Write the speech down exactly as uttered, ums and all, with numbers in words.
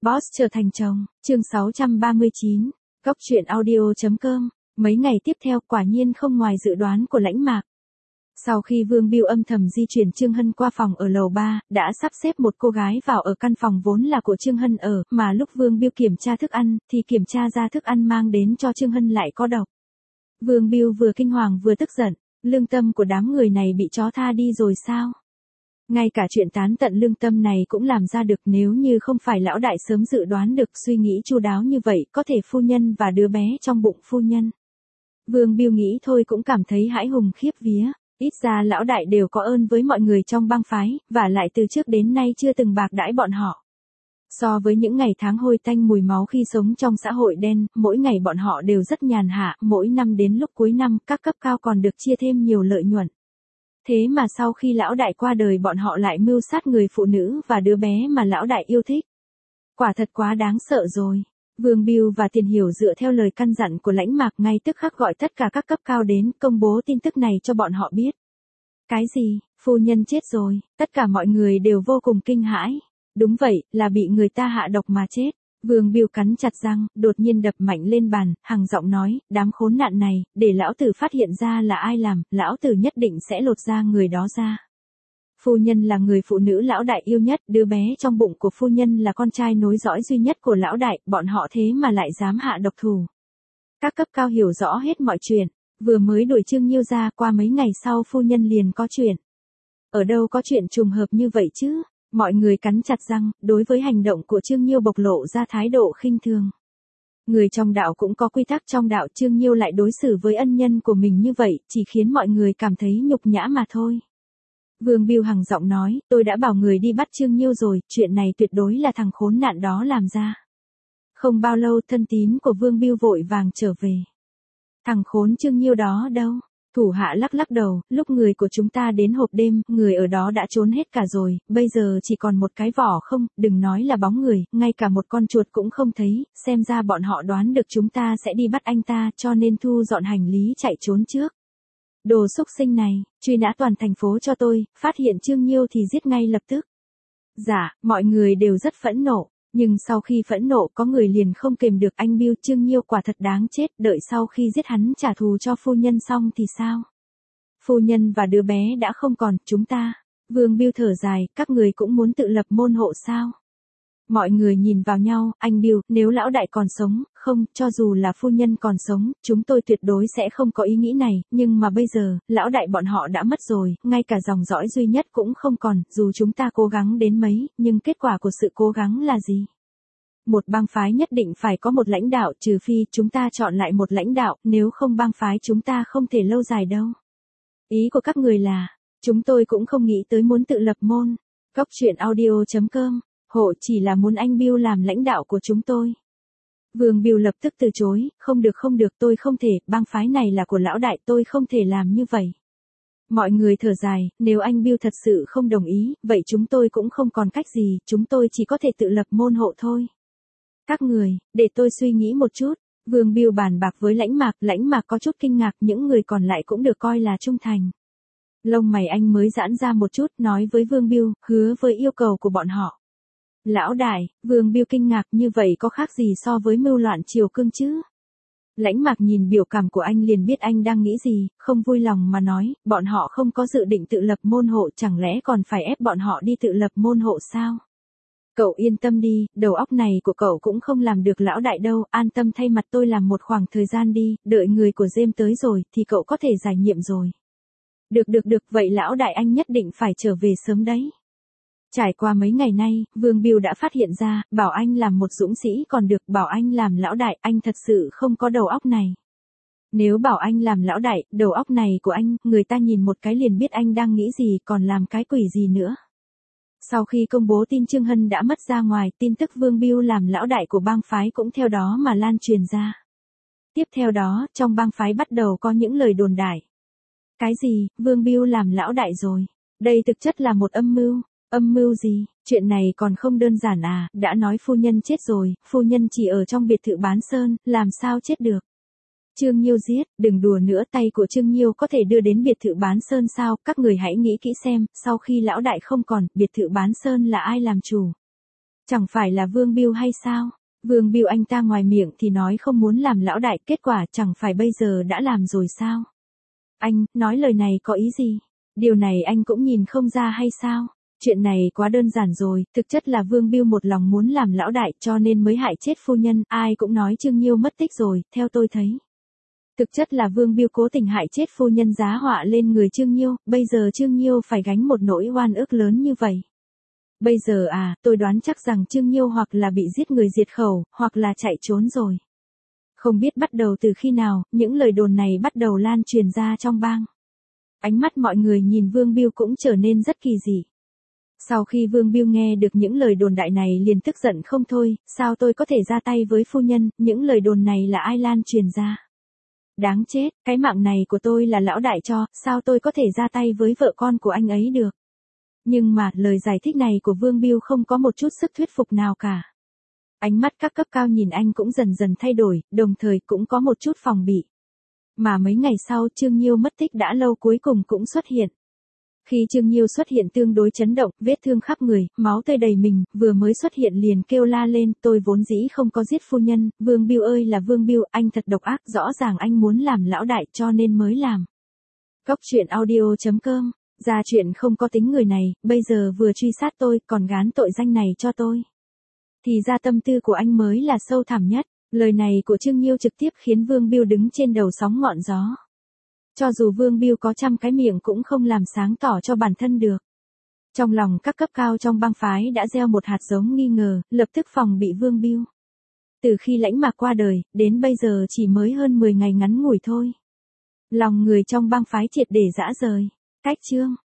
Boss trở thành chồng, chương sáu trăm ba mươi chín, Góc truyện audio.com. Mấy ngày tiếp theo quả nhiên không ngoài dự đoán của Lãnh Mạc. Sau khi Vương Biêu âm thầm di chuyển Trương Hân qua phòng ở lầu ba, đã sắp xếp một cô gái vào ở căn phòng vốn là của Trương Hân ở, mà lúc Vương Biêu kiểm tra thức ăn, thì kiểm tra ra thức ăn mang đến cho Trương Hân lại có độc. Vương Biêu vừa kinh hoàng vừa tức giận, lương tâm của đám người này bị chó tha đi rồi sao? Ngay cả chuyện tán tận lương tâm này cũng làm ra được, nếu như không phải lão đại sớm dự đoán được suy nghĩ chu đáo như vậy, có thể phu nhân và đứa bé trong bụng phu nhân. Vương Biêu nghĩ thôi cũng cảm thấy hãi hùng khiếp vía, ít ra lão đại đều có ơn với mọi người trong bang phái, và lại từ trước đến nay chưa từng bạc đãi bọn họ. So với những ngày tháng hôi tanh mùi máu khi sống trong xã hội đen, mỗi ngày bọn họ đều rất nhàn hạ, mỗi năm đến lúc cuối năm các cấp cao còn được chia thêm nhiều lợi nhuận. Thế mà sau khi lão đại qua đời bọn họ lại mưu sát người phụ nữ và đứa bé mà lão đại yêu thích. Quả thật quá đáng sợ rồi. Vương Biêu và Tiền Hiểu dựa theo lời căn dặn của Lãnh Mạc ngay tức khắc gọi tất cả các cấp cao đến công bố tin tức này cho bọn họ biết. Cái gì, phu nhân chết rồi, tất cả mọi người đều vô cùng kinh hãi. Đúng vậy, là bị người ta hạ độc mà chết. Vương Biêu cắn chặt răng, đột nhiên đập mạnh lên bàn, hằng giọng nói, đám khốn nạn này, để lão tử phát hiện ra là ai làm, lão tử nhất định sẽ lột da người đó ra. Phu nhân là người phụ nữ lão đại yêu nhất, đứa bé trong bụng của phu nhân là con trai nối dõi duy nhất của lão đại, bọn họ thế mà lại dám hạ độc thủ. Các cấp cao hiểu rõ hết mọi chuyện, vừa mới đuổi Trương Nhiêu ra, qua mấy ngày sau phu nhân liền có chuyện. Ở đâu có chuyện trùng hợp như vậy chứ? Mọi người cắn chặt răng, đối với hành động của Trương Nhiêu bộc lộ ra thái độ khinh thường. Người trong đạo cũng có quy tắc trong đạo, Trương Nhiêu lại đối xử với ân nhân của mình như vậy, chỉ khiến mọi người cảm thấy nhục nhã mà thôi. Vương Biêu hằng giọng nói, tôi đã bảo người đi bắt Trương Nhiêu rồi, chuyện này tuyệt đối là thằng khốn nạn đó làm ra. Không bao lâu thân tín của Vương Biêu vội vàng trở về. Thằng khốn Trương Nhiêu đó đâu? Thủ hạ lắc lắc đầu, lúc người của chúng ta đến hộp đêm, người ở đó đã trốn hết cả rồi, bây giờ chỉ còn một cái vỏ không, đừng nói là bóng người, ngay cả một con chuột cũng không thấy, xem ra bọn họ đoán được chúng ta sẽ đi bắt anh ta, cho nên thu dọn hành lý chạy trốn trước. Đồ xúc sinh này, truy nã toàn thành phố cho tôi, phát hiện Trương Nhiêu thì giết ngay lập tức. Dạ, mọi người đều rất phẫn nộ. Nhưng sau khi phẫn nộ có người liền không kềm được, anh Biêu, Trương Nhiêu quả thật đáng chết, đợi sau khi giết hắn trả thù cho phu nhân xong thì sao? Phu nhân và đứa bé đã không còn, chúng ta. Vương Biêu thở dài, các người cũng muốn tự lập môn hộ sao? Mọi người nhìn vào nhau, anh Biêu, nếu lão đại còn sống, không, cho dù là phu nhân còn sống, chúng tôi tuyệt đối sẽ không có ý nghĩ này, nhưng mà bây giờ, lão đại bọn họ đã mất rồi, ngay cả dòng dõi duy nhất cũng không còn, dù chúng ta cố gắng đến mấy, nhưng kết quả của sự cố gắng là gì? Một bang phái nhất định phải có một lãnh đạo, trừ phi chúng ta chọn lại một lãnh đạo, nếu không bang phái chúng ta không thể lâu dài đâu. Ý của các người là, chúng tôi cũng không nghĩ tới muốn tự lập môn. Góc truyện audio.com. Hộ chỉ là muốn anh Biêu làm lãnh đạo của chúng tôi. Vương Biêu lập tức từ chối, không được không được, tôi không thể, bang phái này là của lão đại, tôi không thể làm như vậy. Mọi người thở dài, nếu anh Biêu thật sự không đồng ý, vậy chúng tôi cũng không còn cách gì, chúng tôi chỉ có thể tự lập môn hộ thôi. Các người, để tôi suy nghĩ một chút. Vương Biêu bàn bạc với Lãnh Mạc, Lãnh Mạc có chút kinh ngạc, những người còn lại cũng được coi là trung thành. Lông mày anh mới giãn ra một chút, nói với Vương Biêu, hứa với yêu cầu của bọn họ. Lão đại, Vương Biêu kinh ngạc, như vậy có khác gì so với mưu loạn triều cương chứ? Lãnh Mạc nhìn biểu cảm của anh liền biết anh đang nghĩ gì, không vui lòng mà nói, bọn họ không có dự định tự lập môn hộ, chẳng lẽ còn phải ép bọn họ đi tự lập môn hộ sao? Cậu yên tâm đi, đầu óc này của cậu cũng không làm được lão đại đâu, an tâm thay mặt tôi làm một khoảng thời gian đi, đợi người của James tới rồi, thì cậu có thể giải nhiệm rồi. Được được được, vậy lão đại anh nhất định phải trở về sớm đấy. Trải qua mấy ngày nay, Vương Biêu đã phát hiện ra, bảo anh làm một dũng sĩ còn được, bảo anh làm lão đại, anh thật sự không có đầu óc này. Nếu bảo anh làm lão đại, đầu óc này của anh, người ta nhìn một cái liền biết anh đang nghĩ gì, còn làm cái quỷ gì nữa. Sau khi công bố tin Trương Hân đã mất ra ngoài, tin tức Vương Biêu làm lão đại của bang phái cũng theo đó mà lan truyền ra. Tiếp theo đó, trong bang phái bắt đầu có những lời đồn đại. Cái gì, Vương Biêu làm lão đại rồi? Đây thực chất là một âm mưu. Âm mưu gì? Chuyện này còn không đơn giản à, đã nói phu nhân chết rồi, phu nhân chỉ ở trong biệt thự Bán Sơn, làm sao chết được? Trương Nhiêu giết, đừng đùa nữa, tay của Trương Nhiêu có thể đưa đến biệt thự Bán Sơn sao, các người hãy nghĩ kỹ xem, sau khi lão đại không còn, biệt thự Bán Sơn là ai làm chủ? Chẳng phải là Vương Biêu hay sao? Vương Biêu anh ta ngoài miệng thì nói không muốn làm lão đại, kết quả chẳng phải bây giờ đã làm rồi sao? Anh, nói lời này có ý gì? Điều này anh cũng nhìn không ra hay sao? Chuyện này quá đơn giản rồi, thực chất là Vương Biêu một lòng muốn làm lão đại cho nên mới hại chết phu nhân, ai cũng nói Trương Nhiêu mất tích rồi, theo tôi thấy. Thực chất là Vương Biêu cố tình hại chết phu nhân giá họa lên người Trương Nhiêu, bây giờ Trương Nhiêu phải gánh một nỗi oan ức lớn như vậy. Bây giờ à, tôi đoán chắc rằng Trương Nhiêu hoặc là bị giết người diệt khẩu, hoặc là chạy trốn rồi. Không biết bắt đầu từ khi nào, những lời đồn này bắt đầu lan truyền ra trong bang. Ánh mắt mọi người nhìn Vương Biêu cũng trở nên rất kỳ dị. Sau khi Vương Biêu nghe được những lời đồn đại này liền tức giận không thôi, sao tôi có thể ra tay với phu nhân, những lời đồn này là ai lan truyền ra? Đáng chết, cái mạng này của tôi là lão đại cho, sao tôi có thể ra tay với vợ con của anh ấy được? Nhưng mà, lời giải thích này của Vương Biêu không có một chút sức thuyết phục nào cả. Ánh mắt các cấp cao nhìn anh cũng dần dần thay đổi, đồng thời cũng có một chút phòng bị. Mà mấy ngày sau Trương Nhiêu mất tích đã lâu cuối cùng cũng xuất hiện. Khi Trương Nhiêu xuất hiện tương đối chấn động, vết thương khắp người, máu tươi đầy mình, vừa mới xuất hiện liền kêu la lên, tôi vốn dĩ không có giết phu nhân, Vương Biêu ơi là Vương Biêu, anh thật độc ác, rõ ràng anh muốn làm lão đại cho nên mới làm. Cóc truyện audio chấm com, ra chuyện không có tính người này, bây giờ vừa truy sát tôi, còn gán tội danh này cho tôi. Thì ra tâm tư của anh mới là sâu thẳm nhất, lời này của Trương Nhiêu trực tiếp khiến Vương Biêu đứng trên đầu sóng ngọn gió. Cho dù Vương Biêu có trăm cái miệng cũng không làm sáng tỏ cho bản thân được. Trong lòng các cấp cao trong bang phái đã gieo một hạt giống nghi ngờ, lập tức phòng bị Vương Biêu. Từ khi Lãnh Mạc qua đời, đến bây giờ chỉ mới hơn mười ngày ngắn ngủi thôi. Lòng người trong bang phái triệt để rã rời. Cách chương